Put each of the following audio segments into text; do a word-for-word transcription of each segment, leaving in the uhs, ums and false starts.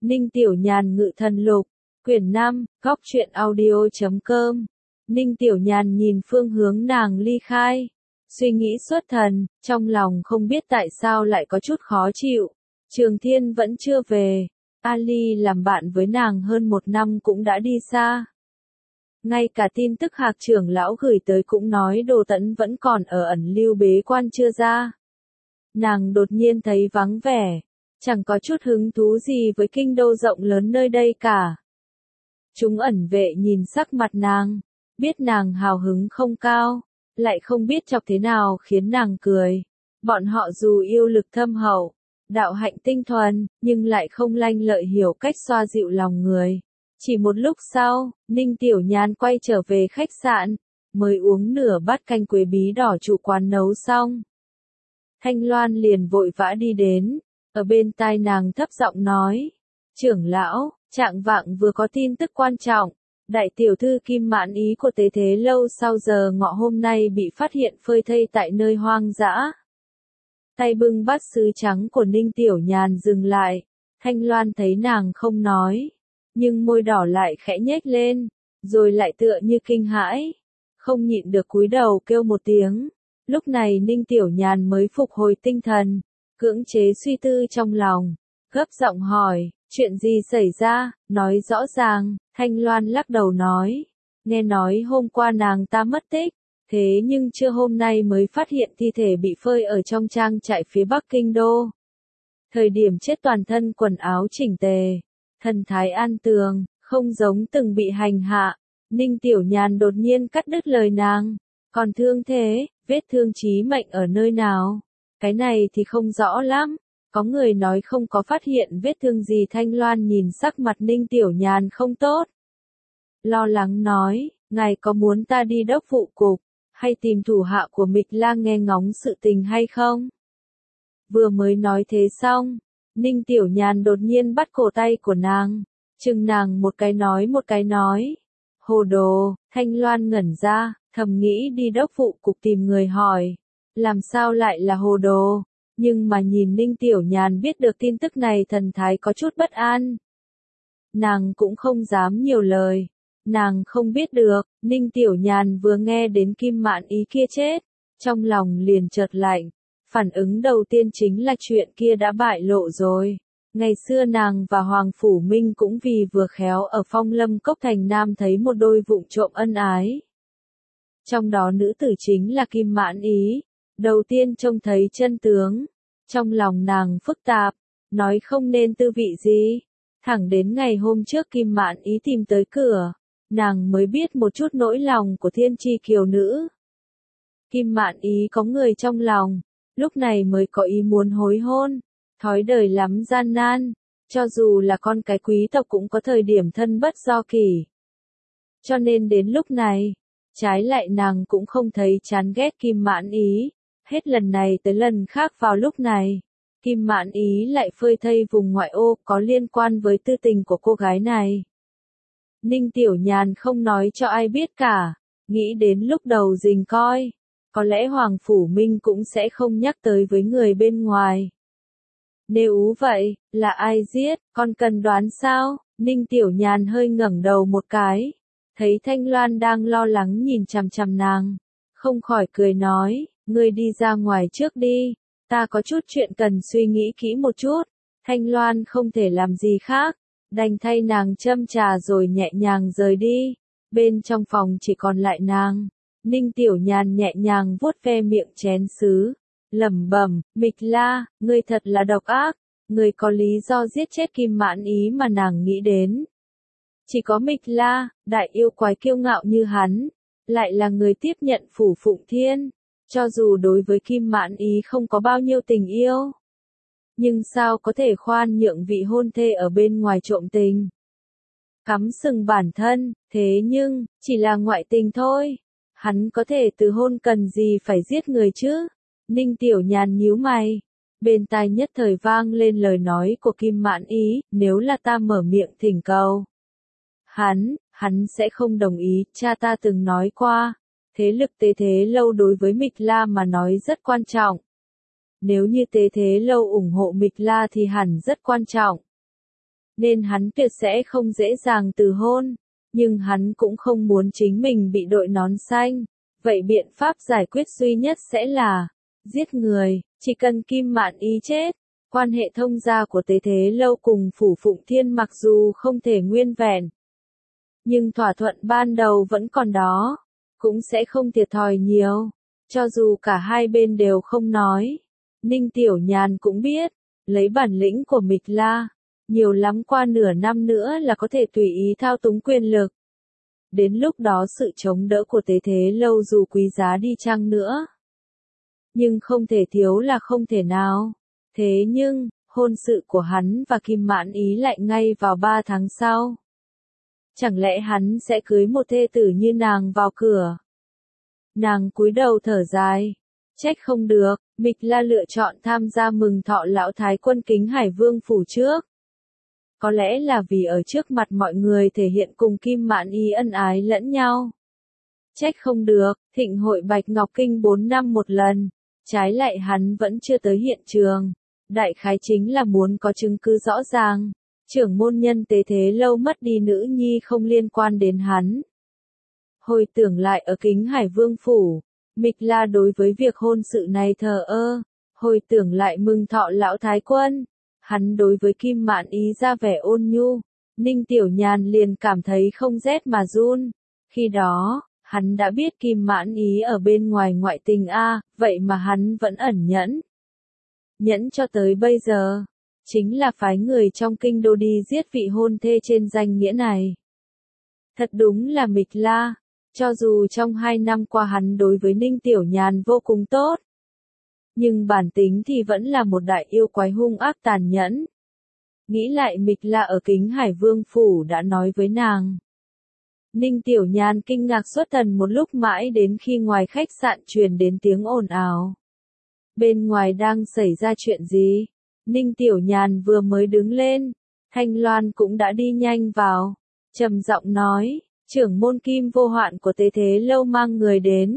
Ninh Tiểu Nhàn Ngự Thần Lục, quyển năm, góc truyện audio chấm com. Ninh Tiểu Nhàn nhìn phương hướng nàng ly khai, suy nghĩ xuất thần, trong lòng không biết tại sao lại có chút khó chịu. Trường Thiên vẫn chưa về, Ali làm bạn với nàng hơn một năm cũng đã đi xa. Ngay cả tin tức Hạc trưởng lão gửi tới cũng nói Đồ Tẫn vẫn còn ở ẩn lưu bế quan chưa ra. Nàng đột nhiên thấy vắng vẻ, chẳng có chút hứng thú gì với kinh đô rộng lớn nơi đây cả. Chúng ẩn vệ nhìn sắc mặt nàng, biết nàng hào hứng không cao, lại không biết chọc thế nào khiến nàng cười. Bọn họ dù yêu lực thâm hậu, đạo hạnh tinh thuần, nhưng lại không lanh lợi hiểu cách xoa dịu lòng người. Chỉ một lúc sau, Ninh Tiểu Nhàn quay trở về khách sạn, mới uống nửa bát canh quế bí đỏ chủ quán nấu xong. Thanh Loan liền vội vã đi đến, ở bên tai nàng thấp giọng nói, trưởng lão, trạng vạng vừa có tin tức quan trọng, đại tiểu thư Kim Mãn Ý của Tế Thế Lâu sau giờ ngọ hôm nay bị phát hiện phơi thây tại nơi hoang dã. Tay bưng bát sứ trắng của Ninh Tiểu Nhàn dừng lại, Thanh Loan thấy nàng không nói, nhưng môi đỏ lại khẽ nhếch lên, rồi lại tựa như kinh hãi, không nhịn được cúi đầu kêu một tiếng. Lúc này Ninh Tiểu Nhàn mới phục hồi tinh thần, cưỡng chế suy tư trong lòng, gấp giọng hỏi, chuyện gì xảy ra, nói rõ ràng. Thanh Loan lắc đầu nói, nghe nói hôm qua nàng ta mất tích, thế nhưng trưa hôm nay mới phát hiện thi thể bị phơi ở trong trang trại phía bắc kinh đô. Thời điểm chết toàn thân quần áo chỉnh tề, thần thái an tường, không giống từng bị hành hạ. Ninh Tiểu Nhàn đột nhiên cắt đứt lời nàng, còn thương thế, vết thương chí mệnh ở nơi nào? Cái này thì không rõ lắm. Có người nói không có phát hiện vết thương gì. Thanh Loan nhìn sắc mặt Ninh Tiểu Nhàn không tốt, lo lắng nói, ngài có muốn ta đi đốc vụ cục, hay tìm thủ hạ của Mịch Lang nghe ngóng sự tình hay không? Vừa mới nói thế xong, Ninh Tiểu Nhàn đột nhiên bắt cổ tay của nàng, chừng nàng một cái nói một cái nói, hồ đồ. Thanh Loan ngẩn ra, thầm nghĩ đi đốc vụ cục tìm người hỏi, làm sao lại là hồ đồ? Nhưng mà nhìn Ninh Tiểu Nhàn biết được tin tức này thần thái có chút bất an. Nàng cũng không dám nhiều lời. Nàng không biết được, Ninh Tiểu Nhàn vừa nghe đến Kim Mãn Ý kia chết, trong lòng liền chợt lạnh. Phản ứng đầu tiên chính là chuyện kia đã bại lộ rồi. Ngày xưa nàng và Hoàng Phủ Minh cũng vì vừa khéo ở Phong Lâm Cốc Thành Nam thấy một đôi vụng trộm ân ái. Trong đó nữ tử chính là Kim Mãn Ý. Đầu tiên trông thấy chân tướng, trong lòng nàng phức tạp, nói không nên tư vị gì. Thẳng đến ngày hôm trước Kim Mãn Ý tìm tới cửa, nàng mới biết một chút nỗi lòng của thiên tri kiều nữ. Kim Mãn Ý có người trong lòng, lúc này mới có ý muốn hối hôn. Thói đời lắm gian nan, cho dù là con cái quý tộc cũng có thời điểm thân bất do kỷ. Cho nên đến lúc này, trái lại nàng cũng không thấy chán ghét Kim Mãn Ý. Hết lần này tới lần khác vào lúc này, Kim Mãn Ý lại phơi thây vùng ngoại ô có liên quan với tư tình của cô gái này. Ninh Tiểu Nhàn không nói cho ai biết cả, nghĩ đến lúc đầu rình coi, có lẽ Hoàng Phủ Minh cũng sẽ không nhắc tới với người bên ngoài. Nếu vậy, là ai giết, con cần đoán sao? Ninh Tiểu Nhàn hơi ngẩng đầu một cái, thấy Thanh Loan đang lo lắng nhìn chằm chằm nàng, không khỏi cười nói, ngươi đi ra ngoài trước đi, ta có chút chuyện cần suy nghĩ kỹ một chút. Thanh Loan không thể làm gì khác, đành thay nàng châm trà rồi nhẹ nhàng rời đi. Bên trong phòng chỉ còn lại nàng. Ninh Tiểu Nhàn nhẹ nhàng vuốt ve miệng chén sứ, lẩm bẩm, Mịch La, ngươi thật là độc ác, ngươi có lý do giết chết Kim Mãn Ý mà nàng nghĩ đến. Chỉ có Mịch La, đại yêu quái kiêu ngạo như hắn, lại là người tiếp nhận Phủ Phụng Thiên, cho dù đối với Kim Mãn Ý không có bao nhiêu tình yêu. Nhưng sao có thể khoan nhượng vị hôn thê ở bên ngoài trộm tình? Cắm sừng bản thân, thế nhưng, chỉ là ngoại tình thôi. Hắn có thể từ hôn cần gì phải giết người chứ? Ninh Tiểu Nhàn nhíu mày. Bên tai nhất thời vang lên lời nói của Kim Mãn Ý, nếu là ta mở miệng thỉnh cầu. Hắn, hắn sẽ không đồng ý, cha ta từng nói qua. Thế lực Tế Thế Lâu đối với Mịch La mà nói rất quan trọng. Nếu như Tế Thế Lâu ủng hộ Mịch La thì hẳn rất quan trọng. nên hắn tuyệt sẽ không dễ dàng từ hôn, nhưng hắn cũng không muốn chính mình bị đội nón xanh, vậy biện pháp giải quyết duy nhất sẽ là giết người, chỉ cần Kim Mạn Ý chết. Quan hệ thông gia của Tế Thế Lâu cùng Phủ Phụng Thiên mặc dù không thể nguyên vẹn, nhưng thỏa thuận ban đầu vẫn còn đó, cũng sẽ không thiệt thòi nhiều, cho dù cả hai bên đều không nói. Ninh Tiểu Nhàn cũng biết, lấy bản lĩnh của Mịch La, nhiều lắm qua nửa năm nữa là có thể tùy ý thao túng quyền lực. Đến lúc đó sự chống đỡ của Tế Thế Lâu dù quý giá đi chăng nữa, nhưng không thể thiếu là không thể nào. Thế nhưng, hôn sự của hắn và Kim Mạn Ý lại ngay vào ba tháng sau. Chẳng lẽ hắn sẽ cưới một thê tử như nàng vào cửa? Nàng cúi đầu thở dài. Trách không được, Mịch La lựa chọn tham gia mừng thọ lão thái quân Kính Hải Vương phủ trước. Có lẽ là vì ở trước mặt mọi người thể hiện cùng Kim Mạn Ý ân ái lẫn nhau. Trách không được, thịnh hội Bạch Ngọc Kinh bốn năm một lần, trái lại hắn vẫn chưa tới hiện trường. Đại khái chính là muốn có chứng cứ rõ ràng. Trưởng môn nhân Tế Thế Lâu mất đi nữ nhi không liên quan đến hắn. Hồi tưởng lại ở Kính Hải Vương phủ, Mịch La đối với việc hôn sự này thờ ơ. Hồi tưởng lại mừng thọ lão thái quân, hắn đối với Kim Mạn Ý ra vẻ ôn nhu. Ninh Tiểu Nhàn liền cảm thấy không rét mà run. Khi đó, hắn đã biết Kim Mạn Ý ở bên ngoài ngoại tình a, vậy mà hắn vẫn ẩn nhẫn. Nhẫn cho tới bây giờ, chính là phái người trong kinh đô đi giết vị hôn thê trên danh nghĩa này. Thật đúng là Mịch La, cho dù trong hai năm qua hắn đối với Ninh Tiểu Nhàn vô cùng tốt, nhưng bản tính thì vẫn là một đại yêu quái hung ác tàn nhẫn. Nghĩ lại Mịch La ở Kính Hải Vương phủ đã nói với nàng. Ninh Tiểu Nhàn kinh ngạc xuất thần một lúc mãi đến khi ngoài khách sạn truyền đến tiếng ồn ào. Bên ngoài đang xảy ra chuyện gì? Ninh Tiểu Nhàn vừa mới đứng lên, Thanh Loan cũng đã đi nhanh vào, trầm giọng nói, trưởng môn Kim Vô Hoạn của Tế Thế Lâu mang người đến.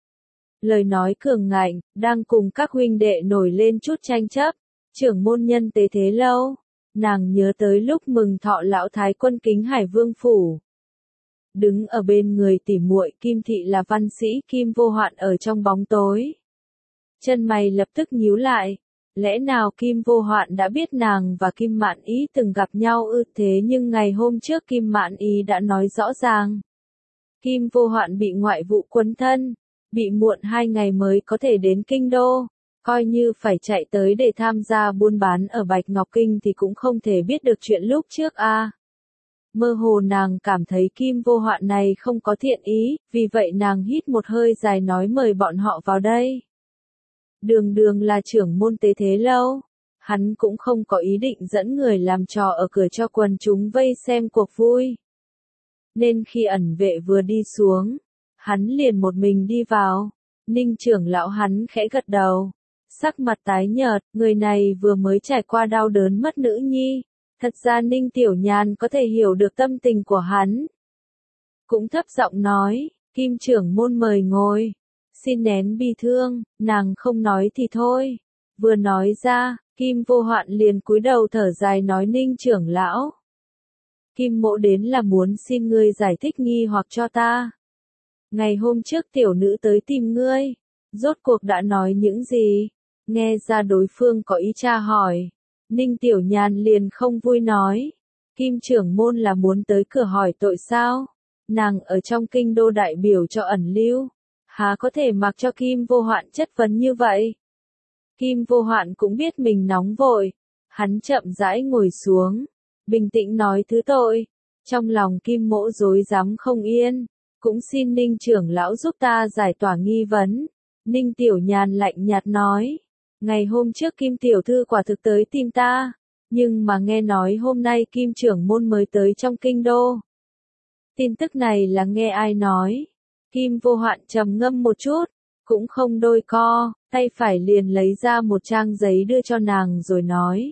Lời nói cường ngạnh, đang cùng các huynh đệ nổi lên chút tranh chấp. Trưởng môn nhân Tế Thế Lâu, nàng nhớ tới lúc mừng thọ lão thái quân Kính Hải Vương phủ. Đứng ở bên người tỉ muội Kim Thị là văn sĩ Kim Vô Hoạn ở trong bóng tối. Chân mày lập tức nhíu lại. Lẽ nào Kim Vô Hoạn đã biết nàng và Kim Mạn Ý từng gặp nhau ư? Thế nhưng ngày hôm trước Kim Mạn Ý đã nói rõ ràng. Kim Vô Hoạn bị ngoại vụ quấn thân, bị muộn hai ngày mới có thể đến kinh đô, coi như phải chạy tới để tham gia buôn bán ở Bạch Ngọc Kinh thì cũng không thể biết được chuyện lúc trước a. À. Mơ hồ nàng cảm thấy Kim Vô Hoạn này không có thiện ý, vì vậy nàng hít một hơi dài nói mời bọn họ vào đây. Đường Đường là trưởng môn Tế Thế Lâu, hắn cũng không có ý định dẫn người làm trò ở cửa cho quần chúng vây xem cuộc vui. Nên khi ẩn vệ vừa đi xuống, hắn liền một mình đi vào. Ninh trưởng lão hắn khẽ gật đầu, sắc mặt tái nhợt, người này vừa mới trải qua đau đớn mất nữ nhi. Thật ra Ninh Tiểu Nhàn có thể hiểu được tâm tình của hắn. Cũng thấp giọng nói, Kim trưởng môn mời ngồi. Xin nén bi thương, nàng không nói thì thôi. Vừa nói ra, Kim Vô Hoạn liền cúi đầu thở dài nói Ninh trưởng lão. Kim mộ đến là muốn xin ngươi giải thích nghi hoặc cho ta. Ngày hôm trước tiểu nữ tới tìm ngươi, rốt cuộc đã nói những gì? Nghe ra đối phương có ý tra hỏi. Ninh Tiểu Nhàn liền không vui nói. Kim trưởng môn là muốn tới cửa hỏi tội sao? Nàng ở trong kinh đô đại biểu cho ẩn lưu. Há có thể mặc cho Kim Vô Hoạn chất vấn như vậy? Kim Vô Hoạn cũng biết mình nóng vội. Hắn chậm rãi ngồi xuống, bình tĩnh nói thứ tội. Trong lòng Kim mỗ rối rắm không yên, cũng xin Ninh trưởng lão giúp ta giải tỏa nghi vấn. Ninh Tiểu Nhàn lạnh nhạt nói. Ngày hôm trước Kim tiểu thư quả thực tới tìm ta, nhưng mà nghe nói hôm nay Kim trưởng môn mới tới trong kinh đô. Tin tức này là nghe ai nói? Kim Vô Hoạn trầm ngâm một chút, cũng không đôi co, tay phải liền lấy ra một trang giấy đưa cho nàng rồi nói.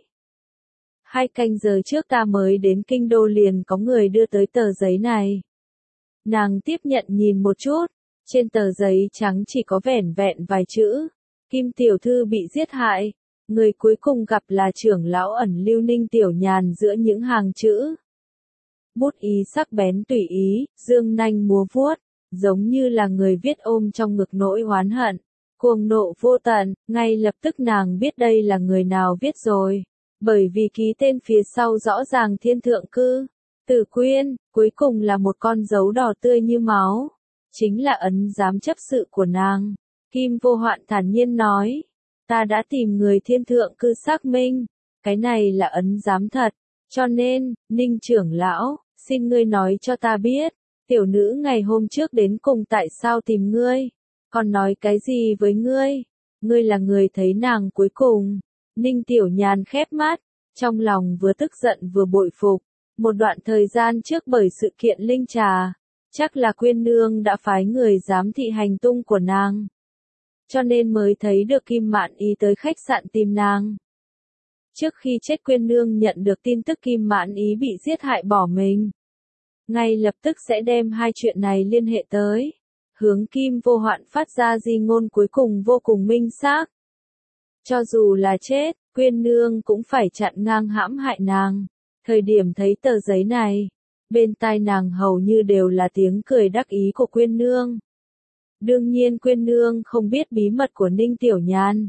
Hai canh giờ trước ta mới đến kinh đô liền có người đưa tới tờ giấy này. Nàng tiếp nhận nhìn một chút, trên tờ giấy trắng chỉ có vẻn vẹn vài chữ. Kim tiểu thư bị giết hại, Người cuối cùng gặp là trưởng lão ẩn lưu Ninh Tiểu Nhàn giữa những hàng chữ. Bút ý sắc bén tùy ý, dương nanh múa vuốt, giống như là người viết ôm trong ngực nỗi oán hận, cuồng nộ vô tận, ngay lập tức nàng biết đây là người nào viết rồi, bởi vì ký tên phía sau rõ ràng Thiên Thượng Cư, Tử Quyên, cuối cùng là một con dấu đỏ tươi như máu, chính là ấn giám chấp sự của nàng. Kim Vô Hoạn thản nhiên nói, ta đã tìm người Thiên Thượng Cư xác minh, cái này là ấn giám thật, cho nên, Ninh trưởng lão, xin ngươi nói cho ta biết, tiểu nữ ngày hôm trước đến cùng tại sao tìm ngươi, còn nói cái gì với ngươi, ngươi là người thấy nàng cuối cùng. Ninh Tiểu Nhàn khép mắt, trong lòng vừa tức giận vừa bội phục, một đoạn thời gian trước bởi sự kiện linh trà, chắc là Quyên Nương đã phái người giám thị hành tung của nàng, cho nên mới thấy được Kim Mạn Ý tới khách sạn tìm nàng. Trước khi chết Quyên Nương nhận được tin tức Kim Mạn Ý bị giết hại bỏ mình, ngay lập tức sẽ đem hai chuyện này liên hệ tới, hướng Kim Vô Hoạn phát ra di ngôn cuối cùng vô cùng minh xác. Cho dù là chết, Quyên Nương cũng phải chặn ngang hãm hại nàng. Thời điểm thấy tờ giấy này, bên tai nàng hầu như đều là tiếng cười đắc ý của Quyên Nương. Đương nhiên Quyên Nương không biết bí mật của Ninh Tiểu Nhàn.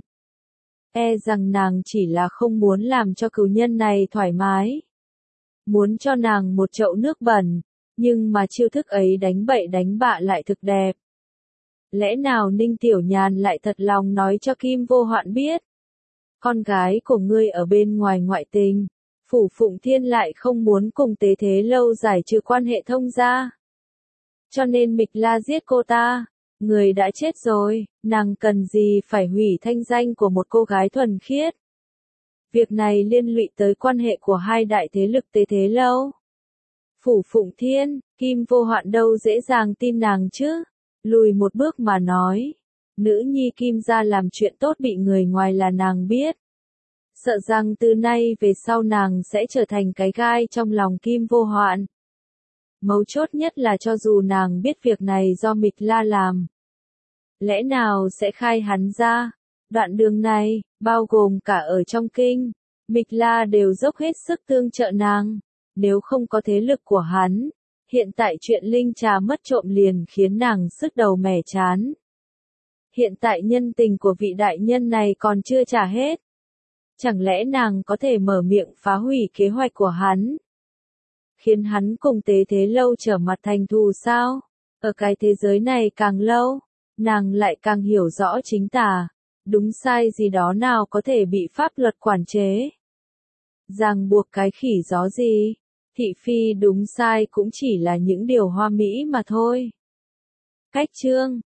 E rằng nàng chỉ là không muốn làm cho cừu nhân này thoải mái. Muốn cho nàng một chậu nước bẩn, nhưng mà chiêu thức ấy đánh bậy đánh bạ lại thực đẹp. Lẽ nào Ninh Tiểu Nhàn lại thật lòng nói cho Kim Vô Hoạn biết? Con gái của ngươi ở bên ngoài ngoại tình, Phủ Phụng Thiên lại không muốn cùng Tế Thế Lâu giải trừ quan hệ thông gia. Cho nên Mịch La giết cô ta, người đã chết rồi, nàng cần gì phải hủy thanh danh của một cô gái thuần khiết. Việc này liên lụy tới quan hệ của hai đại thế lực Tế Thế Lâu. Phủ Phụng Thiên, Kim Vô Hoạn đâu dễ dàng tin nàng chứ, lùi một bước mà nói. Nữ nhi Kim gia làm chuyện tốt bị người ngoài là nàng biết. Sợ rằng từ nay về sau nàng sẽ trở thành cái gai trong lòng Kim Vô Hoạn. Mấu chốt nhất là cho dù nàng biết việc này do Mịch La làm, lẽ nào sẽ khai hắn ra. Đoạn đường này, bao gồm cả ở trong kinh, Mịch La đều dốc hết sức tương trợ nàng. Nếu không có thế lực của hắn, hiện tại chuyện linh trà mất trộm liền khiến nàng sứt đầu mẻ chán. Hiện tại nhân tình của vị đại nhân này còn chưa trả hết. Chẳng lẽ nàng có thể mở miệng phá hủy kế hoạch của hắn, khiến hắn cùng Tế Thế Lâu trở mặt thành thù sao? Ở cái thế giới này càng lâu, nàng lại càng hiểu rõ chính tà, đúng sai gì đó nào có thể bị pháp luật quản chế. Ràng buộc cái khỉ gió gì, thị phi đúng sai cũng chỉ là những điều hoa mỹ mà thôi. Cách chương